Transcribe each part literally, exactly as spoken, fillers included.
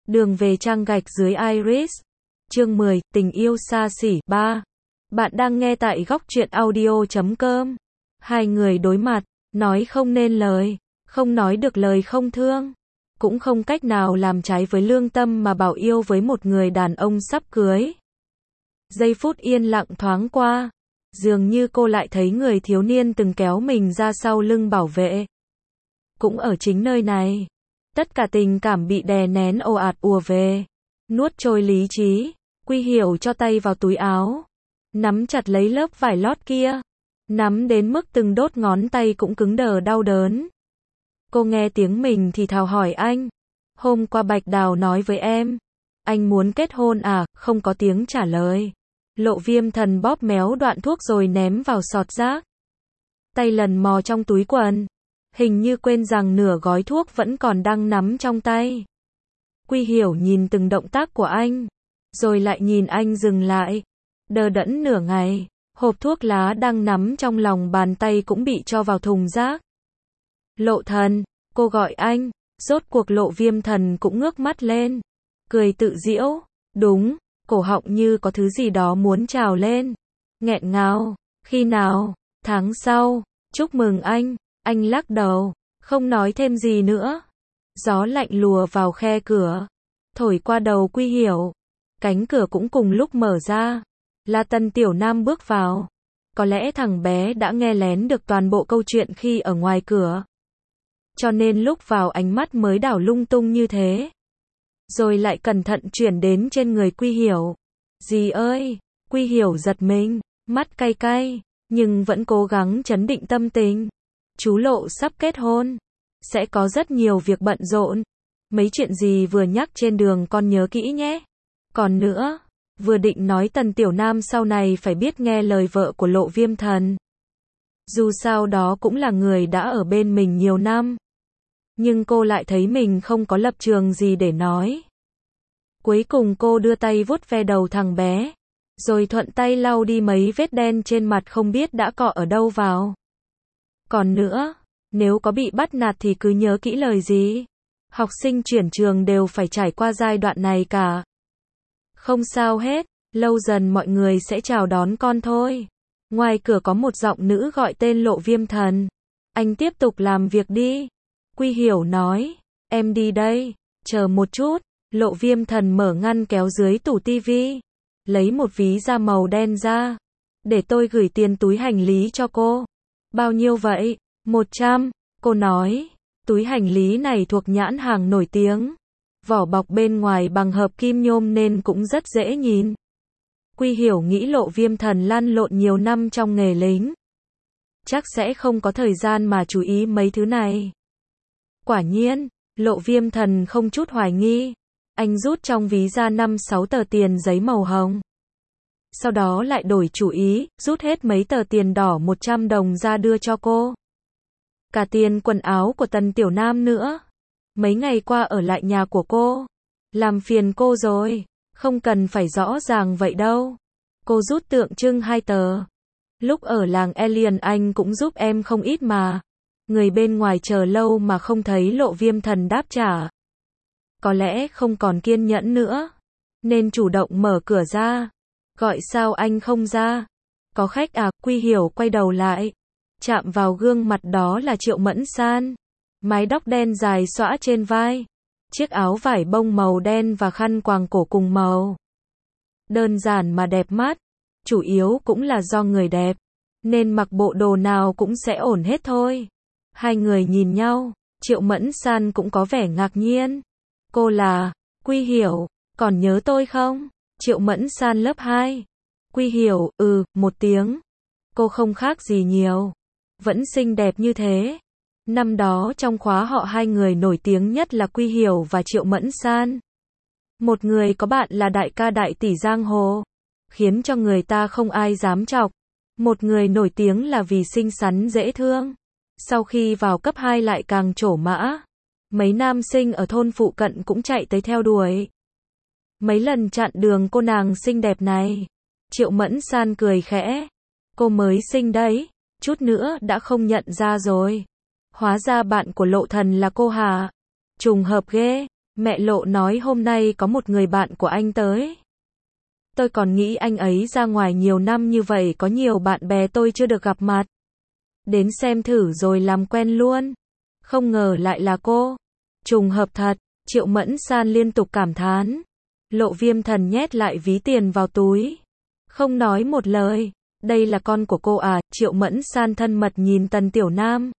Đường về trang gạch dưới Iris. Chương mười, tình yêu xa xỉ. ba. Bạn đang nghe tại góc truyện audio chấm com. Hai người đối mặt, nói không nên lời, không nói được lời không thương, cũng không cách nào làm trái với lương tâm mà bảo yêu với một người đàn ông sắp cưới. Giây phút yên lặng thoáng qua, dường như cô lại thấy người thiếu niên từng kéo mình ra sau lưng bảo vệ. Cũng ở chính nơi này, tất cả tình cảm bị đè nén ồ ạt ùa về, nuốt trôi lý trí. Quy Hiểu cho tay vào túi áo, nắm chặt lấy lớp vải lót kia, nắm đến mức từng đốt ngón tay cũng cứng đờ đau đớn. Cô nghe tiếng mình thì thào hỏi anh, hôm qua Bạch Đào nói với em, anh muốn kết hôn à? Không có tiếng trả lời. Lộ Viêm Thần bóp méo đoạn thuốc rồi ném vào sọt rác. Tay lần mò trong túi quần, hình như quên rằng nửa gói thuốc vẫn còn đang nắm trong tay. Quy Hiểu nhìn từng động tác của anh, rồi lại nhìn anh dừng lại, đờ đẫn nửa ngày. Hộp thuốc lá đang nắm trong lòng bàn tay cũng bị cho vào thùng rác. Lộ Thần, cô gọi anh. Rốt cuộc Lộ Viêm Thần cũng ngước mắt lên, cười tự giễu. Đúng, cổ họng như có thứ gì đó muốn trào lên, nghẹn ngào. Khi nào? Tháng sau. Chúc mừng anh. Anh lắc đầu, không nói thêm gì nữa. Gió lạnh lùa vào khe cửa, thổi qua đầu Quy Hiểu. Cánh cửa cũng cùng lúc mở ra. là Tần Tiểu Nam bước vào. Có lẽ thằng bé đã nghe lén được toàn bộ câu chuyện khi ở ngoài cửa, cho nên lúc vào ánh mắt mới đảo lung tung như thế. Rồi lại cẩn thận chuyển đến trên người Quy Hiểu. Dì ơi! Quy Hiểu giật mình, mắt cay cay, nhưng vẫn cố gắng trấn định tâm tình. Chú Lộ sắp kết hôn, sẽ có rất nhiều việc bận rộn. Mấy chuyện gì vừa nhắc trên đường con nhớ kỹ nhé. Còn nữa, vừa định nói Tần Tiểu Nam sau này phải biết nghe lời vợ của Lộ Viêm Thần. Dù sao đó cũng là người đã ở bên mình nhiều năm. Nhưng cô lại thấy mình không có lập trường gì để nói. Cuối cùng cô đưa tay vuốt ve đầu thằng bé, rồi thuận tay lau đi mấy vết đen trên mặt không biết đã cọ ở đâu vào. Còn nữa, nếu có bị bắt nạt thì cứ nhớ kỹ lời gì. Học sinh chuyển trường đều phải trải qua giai đoạn này cả. Không sao hết, lâu dần mọi người sẽ chào đón con thôi. Ngoài cửa có một giọng nữ gọi tên Lộ Viêm Thần. Anh tiếp tục làm việc đi. Quy Hiểu nói, em đi đây, chờ một chút. Lộ Viêm Thần mở ngăn kéo dưới tủ tivi, lấy một ví da màu đen ra. Để tôi gửi tiền túi hành lý cho cô. Bao nhiêu vậy? một trăm, cô nói. Túi hành lý này thuộc nhãn hàng nổi tiếng. Vỏ bọc bên ngoài bằng hợp kim nhôm nên cũng rất dễ nhìn. Quy Hiểu nghĩ Lộ Viêm Thần lăn lộn nhiều năm trong nghề lính, chắc sẽ không có thời gian mà chú ý mấy thứ này. Quả nhiên, Lộ Viêm Thần không chút hoài nghi. Anh rút trong ví ra năm sáu tờ tiền giấy màu hồng. Sau đó lại đổi chủ ý, rút hết mấy tờ tiền đỏ một trăm đồng ra đưa cho cô. Cả tiền quần áo của Tần Tiểu Nam nữa. Mấy ngày qua ở lại nhà của cô, làm phiền cô rồi, không cần phải rõ ràng vậy đâu. Cô rút tượng trưng hai tờ. Lúc ở làng Alien anh cũng giúp em không ít mà. Người bên ngoài chờ lâu mà không thấy Lộ Viêm Thần đáp trả. Có lẽ không còn kiên nhẫn nữa, nên chủ động mở cửa ra. Gọi sao anh không ra? Có khách à? Quy Hiểu quay đầu lại, chạm vào gương mặt đó là Triệu Mẫn San. Mái tóc đen dài xõa trên vai, chiếc áo vải bông màu đen và khăn quàng cổ cùng màu. Đơn giản mà đẹp mắt, chủ yếu cũng là do người đẹp, nên mặc bộ đồ nào cũng sẽ ổn hết thôi. Hai người nhìn nhau, Triệu Mẫn San cũng có vẻ ngạc nhiên. Cô là Quy Hiểu, còn nhớ tôi không? Triệu Mẫn San lớp hai. Quy Hiểu, ừ, một tiếng. Cô không khác gì nhiều, vẫn xinh đẹp như thế. Năm đó trong khóa họ hai người nổi tiếng nhất là Quy Hiểu và Triệu Mẫn San. Một người có bạn là đại ca đại tỷ giang hồ, khiến cho người ta không ai dám chọc. Một người nổi tiếng là vì xinh xắn dễ thương. Sau khi vào cấp hai lại càng trổ mã. Mấy nam sinh ở thôn phụ cận cũng chạy tới theo đuổi. Mấy lần chặn đường cô nàng xinh đẹp này. Triệu Mẫn San cười khẽ. Cô mới xinh đấy, chút nữa đã không nhận ra rồi. Hóa ra bạn của Lộ Thần là cô hả? Trùng hợp ghê. Mẹ Lộ nói hôm nay có một người bạn của anh tới. Tôi còn nghĩ anh ấy ra ngoài nhiều năm như vậy có nhiều bạn bè tôi chưa được gặp mặt. Đến xem thử rồi làm quen luôn. Không ngờ lại là cô. Trùng hợp thật, Triệu Mẫn San liên tục cảm thán. Lộ Viêm Thần nhét lại ví tiền vào túi. Không nói một lời. Đây là con của cô à? Triệu Mẫn San thân mật nhìn Tần Tiểu Nam.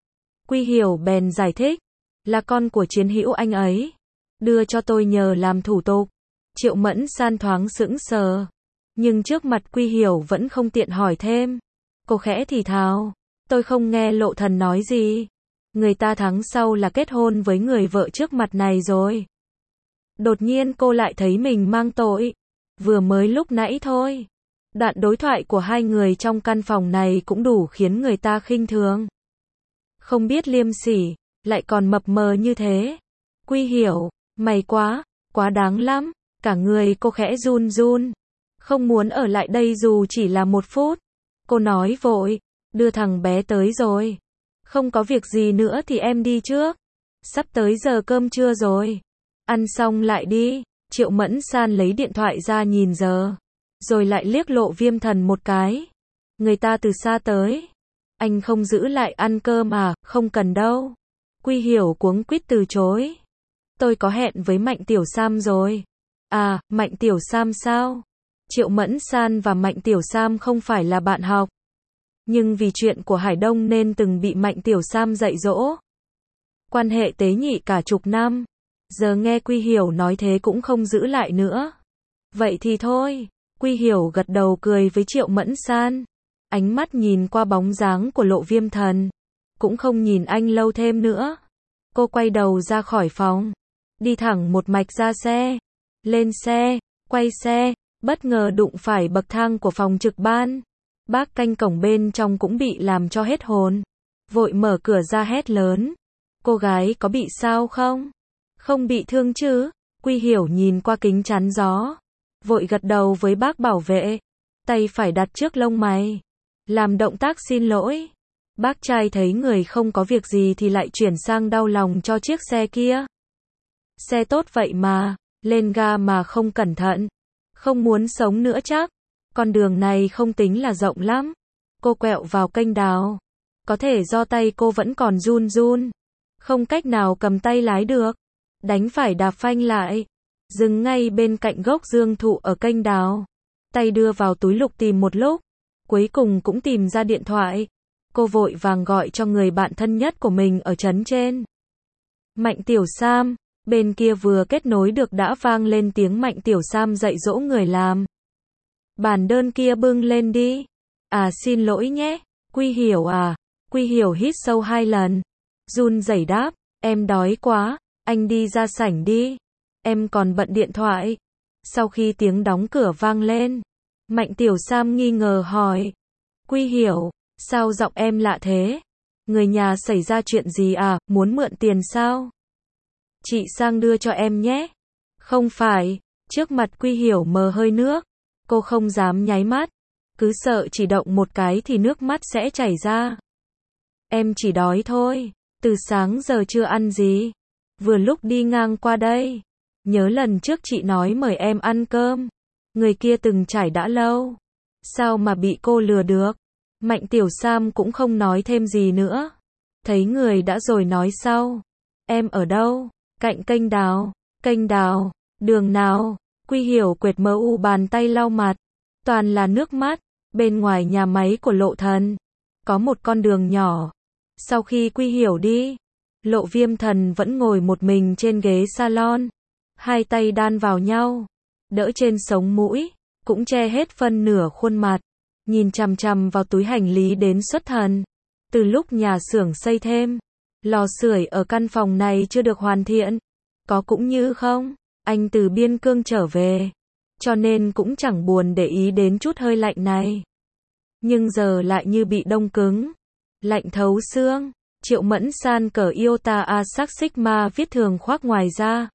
Quy Hiểu bèn giải thích. Là con của chiến hữu anh ấy. Đưa cho tôi nhờ làm thủ tục. Triệu Mẫn San thoáng sững sờ. Nhưng trước mặt Quy Hiểu vẫn không tiện hỏi thêm. Cô khẽ thì thào. Tôi không nghe Lộ Thần nói gì. Người ta tháng sau là kết hôn với người vợ trước mặt này rồi. Đột nhiên cô lại thấy mình mang tội. Vừa mới lúc nãy thôi. Đoạn đối thoại của hai người trong căn phòng này cũng đủ khiến người ta khinh thường. Không biết liêm sỉ, lại còn mập mờ như thế. Quy Hiểu, mày quá, quá đáng lắm. Cả người cô khẽ run run. Không muốn ở lại đây dù chỉ là một phút. Cô nói vội, đưa thằng bé tới rồi. Không có việc gì nữa thì em đi trước. Sắp tới giờ cơm trưa rồi. Ăn xong lại đi. Triệu Mẫn San lấy điện thoại ra nhìn giờ. Rồi lại liếc Lộ Viêm Thần một cái. Người ta từ xa tới. Anh không giữ lại ăn cơm à? Không cần đâu. Quy Hiểu cuống quýt từ chối. Tôi có hẹn với Mạnh Tiểu Sam rồi. À, Mạnh Tiểu Sam sao? Triệu Mẫn San và Mạnh Tiểu Sam không phải là bạn học. Nhưng vì chuyện của Hải Đông nên từng bị Mạnh Tiểu Sam dạy dỗ. Quan hệ tế nhị cả chục năm. Giờ nghe Quy Hiểu nói thế cũng không giữ lại nữa. Vậy thì thôi. Quy Hiểu gật đầu cười với Triệu Mẫn San. Ánh mắt nhìn qua bóng dáng của Lộ Viêm Thần. Cũng không nhìn anh lâu thêm nữa. Cô quay đầu ra khỏi phòng. Đi thẳng một mạch ra xe. Lên xe, quay xe, bất ngờ đụng phải bậc thang của phòng trực ban. Bác canh cổng bên trong cũng bị làm cho hết hồn. Vội mở cửa ra hét lớn. Cô gái có bị sao không? Không bị thương chứ? Quy Hiểu nhìn qua kính chắn gió. Vội gật đầu với bác bảo vệ. Tay phải đặt trước lông mày. Làm động tác xin lỗi. Bác trai thấy người không có việc gì thì lại chuyển sang đau lòng cho chiếc xe kia. Xe tốt vậy mà. Lên ga mà không cẩn thận. Không muốn sống nữa chắc. Con đường này không tính là rộng lắm. Cô quẹo vào kênh đào. Có thể do tay cô vẫn còn run run. Không cách nào cầm tay lái được. Đánh phải đạp phanh lại. Dừng ngay bên cạnh gốc dương thụ ở kênh đào. Tay đưa vào túi lục tìm một lúc. Cuối cùng cũng tìm ra điện thoại. Cô vội vàng gọi cho người bạn thân nhất của mình ở trấn trên. Mạnh Tiểu Sam. Bên kia vừa kết nối được đã vang lên tiếng Mạnh Tiểu Sam dạy dỗ người làm. Bản đơn kia bưng lên đi. À xin lỗi nhé. Quy Hiểu à. Quy Hiểu hít sâu hai lần. Run rẩy đáp. Em đói quá. Anh đi ra sảnh đi. Em còn bận điện thoại. Sau khi tiếng đóng cửa vang lên. Mạnh Tiểu Sam nghi ngờ hỏi. Quy Hiểu. Sao giọng em lạ thế? Người nhà xảy ra chuyện gì à? Muốn mượn tiền sao? Chị sang đưa cho em nhé. Không phải. Trước mặt Quy Hiểu mờ hơi nước. Cô không dám nháy mắt. Cứ sợ chỉ động một cái thì nước mắt sẽ chảy ra. Em chỉ đói thôi. Từ sáng giờ chưa ăn gì. Vừa lúc đi ngang qua đây. Nhớ lần trước chị nói mời em ăn cơm. Người kia từng trải đã lâu. Sao mà bị cô lừa được? Mạnh Tiểu Sam cũng không nói thêm gì nữa. Thấy người đã rồi nói sau. Em ở đâu? Cạnh kênh đào. Kênh đào. Đường nào? Quy Hiểu quệt mờ u bàn tay lau mặt. Toàn là nước mắt. Bên ngoài nhà máy của Lộ Thần. Có một con đường nhỏ. Sau khi Quy Hiểu đi. Lộ Viêm Thần vẫn ngồi một mình trên ghế salon. Hai tay đan vào nhau. Đỡ trên sống mũi. Cũng che hết phân nửa khuôn mặt. Nhìn chằm chằm vào túi hành lý đến xuất thần. Từ lúc nhà xưởng xây thêm. Lò sưởi ở căn phòng này chưa được hoàn thiện. Có cũng như không. Anh từ biên cương trở về. Cho nên cũng chẳng buồn để ý đến chút hơi lạnh này. Nhưng giờ lại như bị đông cứng. Lạnh thấu xương. Triệu Mẫn San cởi Iota Asac Sigma viết thường khoác ngoài ra.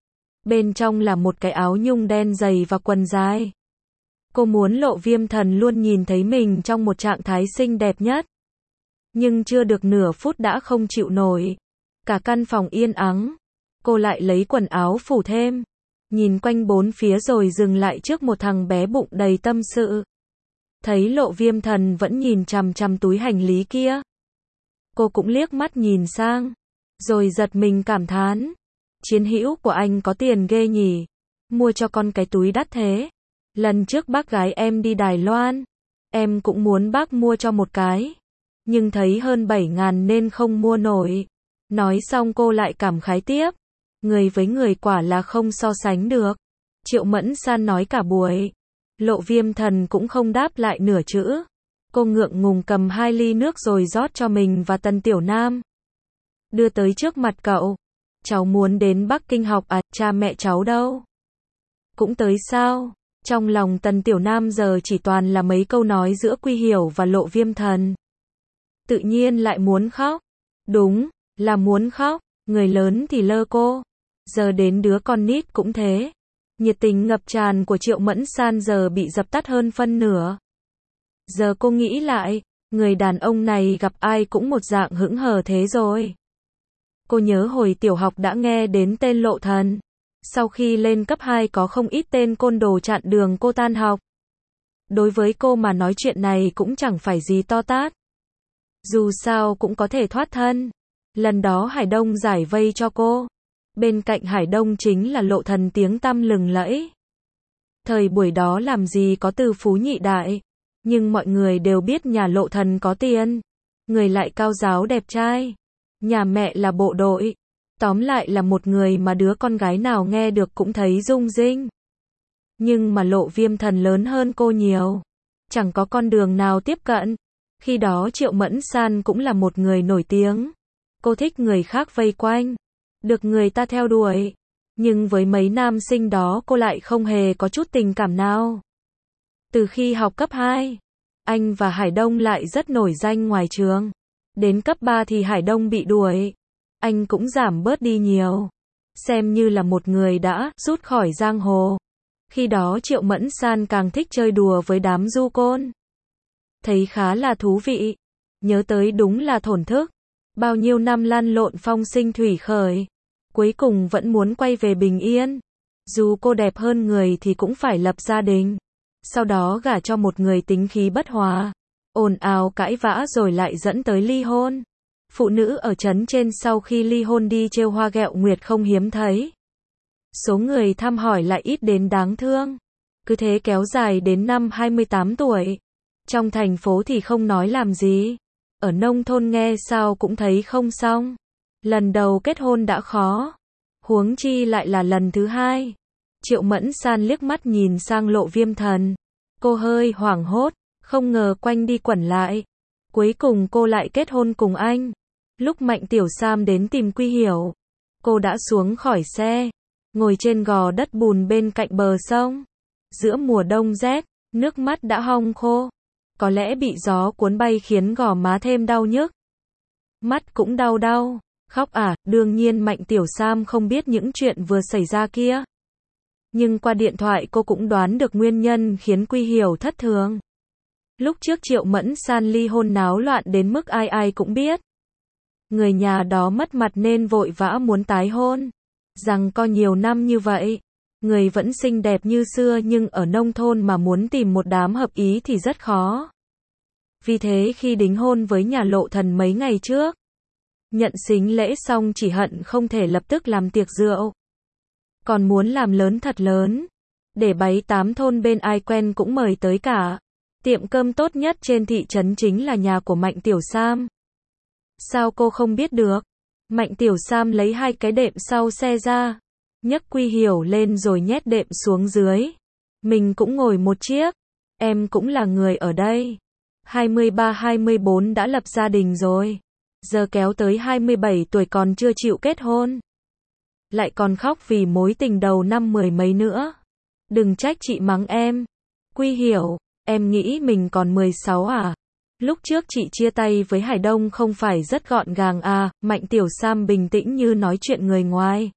Bên trong là một cái áo nhung đen dày và quần dài. Cô muốn Lộ Viêm Thần luôn nhìn thấy mình trong một trạng thái xinh đẹp nhất. Nhưng chưa được nửa phút đã không chịu nổi. Cả căn phòng yên ắng. Cô lại lấy quần áo phủ thêm, nhìn quanh bốn phía rồi dừng lại trước một thằng bé bụng đầy tâm sự. Thấy Lộ Viêm Thần vẫn nhìn chằm chằm túi hành lý kia. Cô cũng liếc mắt nhìn sang, rồi giật mình cảm thán. Chiến hữu của anh có tiền ghê nhỉ, mua cho con cái túi đắt thế. Lần trước bác gái em đi Đài Loan, em cũng muốn bác mua cho một cái, nhưng thấy hơn bảy ngàn nên không mua nổi. Nói xong cô lại cảm khái tiếp, người với người quả là không so sánh được. Triệu Mẫn San nói cả buổi, Lộ Viêm Thần cũng không đáp lại nửa chữ. Cô ngượng ngùng cầm hai ly nước rồi rót cho mình và Tần Tiểu Nam, đưa tới trước mặt cậu. Cháu muốn đến Bắc Kinh học à, cha mẹ cháu đâu? Cũng tới sao? Trong lòng Tần Tiểu Nam giờ chỉ toàn là mấy câu nói giữa Quy Hiểu và Lộ Viêm Thần. Tự nhiên lại muốn khóc. Đúng, là muốn khóc. Người lớn thì lơ cô, giờ đến đứa con nít cũng thế. Nhiệt tình ngập tràn của Triệu Mẫn San giờ bị dập tắt hơn phân nửa. Giờ cô nghĩ lại, người đàn ông này gặp ai cũng một dạng hững hờ thế rồi. Cô nhớ hồi tiểu học đã nghe đến tên Lộ Thần. Sau khi lên cấp hai có không ít tên côn đồ chặn đường cô tan học. Đối với cô mà nói chuyện này cũng chẳng phải gì to tát. Dù sao cũng có thể thoát thân. Lần đó Hải Đông giải vây cho cô. Bên cạnh Hải Đông chính là Lộ Thần tiếng tăm lừng lẫy. Thời buổi đó làm gì có từ phú nhị đại. Nhưng mọi người đều biết nhà Lộ Thần có tiền. Người lại cao giáo đẹp trai. Nhà mẹ là bộ đội. Tóm lại là một người mà đứa con gái nào nghe được cũng thấy rung rinh. Nhưng mà Lộ Viêm Thần lớn hơn cô nhiều. Chẳng có con đường nào tiếp cận. Khi đó Triệu Mẫn San cũng là một người nổi tiếng. Cô thích người khác vây quanh, được người ta theo đuổi. Nhưng với mấy nam sinh đó cô lại không hề có chút tình cảm nào. Từ khi học cấp hai, anh và Hải Đông lại rất nổi danh ngoài trường. Đến cấp ba thì Hải Đông bị đuổi. Anh cũng giảm bớt đi nhiều. Xem như là một người đã rút khỏi giang hồ. Khi đó Triệu Mẫn San càng thích chơi đùa với đám du côn. Thấy khá là thú vị. Nhớ tới đúng là thổn thức. Bao nhiêu năm lăn lộn phong sinh thủy khởi. Cuối cùng vẫn muốn quay về bình yên. Dù cô đẹp hơn người thì cũng phải lập gia đình. Sau đó gả cho một người tính khí bất hòa. Ồn ào cãi vã rồi lại dẫn tới ly hôn. Phụ nữ ở trấn trên sau khi ly hôn đi trêu hoa ghẹo nguyệt không hiếm thấy. Số người thăm hỏi lại ít đến đáng thương. Cứ thế kéo dài đến năm hai mươi tám tuổi. Trong thành phố thì không nói làm gì. Ở nông thôn nghe sao cũng thấy không xong. Lần đầu kết hôn đã khó. Huống chi lại là lần thứ hai. Triệu Mẫn San liếc mắt nhìn sang Lộ Viêm Thần. Cô hơi hoảng hốt. Không ngờ quanh đi quẩn lại. Cuối cùng cô lại kết hôn cùng anh. Lúc Mạnh Tiểu Sam đến tìm Quy Hiểu, cô đã xuống khỏi xe, ngồi trên gò đất bùn bên cạnh bờ sông. Giữa mùa đông rét, nước mắt đã hong khô. Có lẽ bị gió cuốn bay khiến gò má thêm đau nhức. Mắt cũng đau đau. Khóc à, đương nhiên Mạnh Tiểu Sam không biết những chuyện vừa xảy ra kia. Nhưng qua điện thoại cô cũng đoán được nguyên nhân khiến Quy Hiểu thất thường. Lúc trước Triệu Mẫn San ly hôn náo loạn đến mức ai ai cũng biết. Người nhà đó mất mặt nên vội vã muốn tái hôn. Rằng có nhiều năm như vậy, người vẫn xinh đẹp như xưa nhưng ở nông thôn mà muốn tìm một đám hợp ý thì rất khó. Vì thế khi đính hôn với nhà Lộ Thần mấy ngày trước, nhận sính lễ xong chỉ hận không thể lập tức làm tiệc rượu. Còn muốn làm lớn thật lớn, để bảy tám thôn bên ai quen cũng mời tới cả. Tiệm cơm tốt nhất trên thị trấn chính là nhà của Mạnh Tiểu Sam. Sao cô không biết được? Mạnh Tiểu Sam lấy hai cái đệm sau xe ra, nhấc Quy Hiểu lên rồi nhét đệm xuống dưới. Mình cũng ngồi một chiếc. Em cũng là người ở đây. hai mươi ba hai mươi bốn đã lập gia đình rồi. Giờ kéo tới hai mươi bảy tuổi còn chưa chịu kết hôn. Lại còn khóc vì mối tình đầu năm mười mấy nữa. Đừng trách chị mắng em. Quy Hiểu, em nghĩ mình còn mười sáu à? Lúc trước chị chia tay với Hải Đông không phải rất gọn gàng à? Mạnh Tiểu Sam bình tĩnh như nói chuyện người ngoài.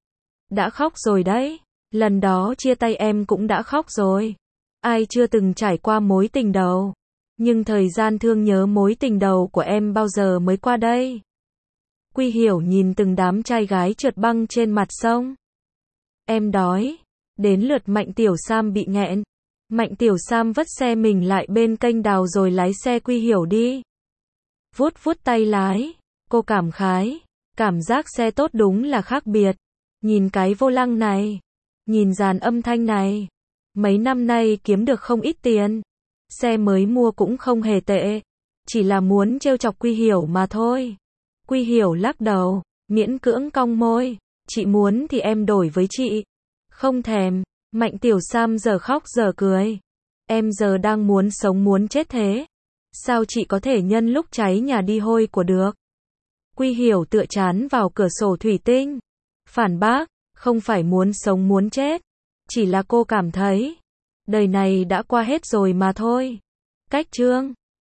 Đã khóc rồi đấy. Lần đó chia tay em cũng đã khóc rồi. Ai chưa từng trải qua mối tình đầu. Nhưng thời gian thương nhớ mối tình đầu của em bao giờ mới qua đây? Quy Hiểu nhìn từng đám trai gái trượt băng trên mặt sông. Em đói. Đến lượt Mạnh Tiểu Sam bị nghẹn. Mạnh Tiểu Sam vất xe mình lại bên kênh đào rồi lái xe Quy Hiểu đi. Vuốt vuốt tay lái. Cô cảm khái. Cảm giác xe tốt đúng là khác biệt. Nhìn cái vô lăng này. Nhìn dàn âm thanh này. Mấy năm nay kiếm được không ít tiền. Xe mới mua cũng không hề tệ. Chỉ là muốn trêu chọc Quy Hiểu mà thôi. Quy Hiểu lắc đầu. Miễn cưỡng cong môi. Chị muốn thì em đổi với chị. Không thèm. Mạnh Tiểu Sam giờ khóc giờ cười. Em giờ đang muốn sống muốn chết thế. Sao chị có thể nhân lúc cháy nhà đi hôi của được? Quy Hiểu tựa chán vào cửa sổ thủy tinh. Phản bác, không phải muốn sống muốn chết. Chỉ là cô cảm thấy, đời này đã qua hết rồi mà thôi. Cách chương